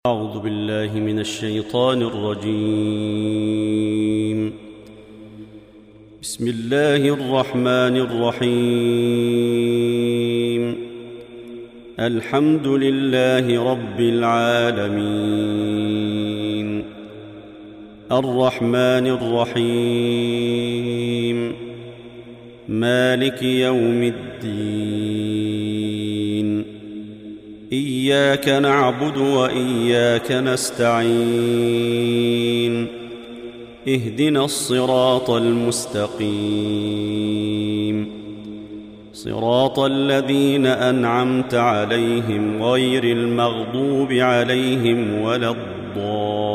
أعوذ بالله من الشيطان الرجيم. بسم الله الرحمن الرحيم. الحمد لله رب العالمين، الرحمن الرحيم، مالك يوم الدين. إياك نعبد وإياك نستعين. اهدنا الصراط المستقيم، صراط الذين أنعمت عليهم غير المغضوب عليهم ولا الضالين.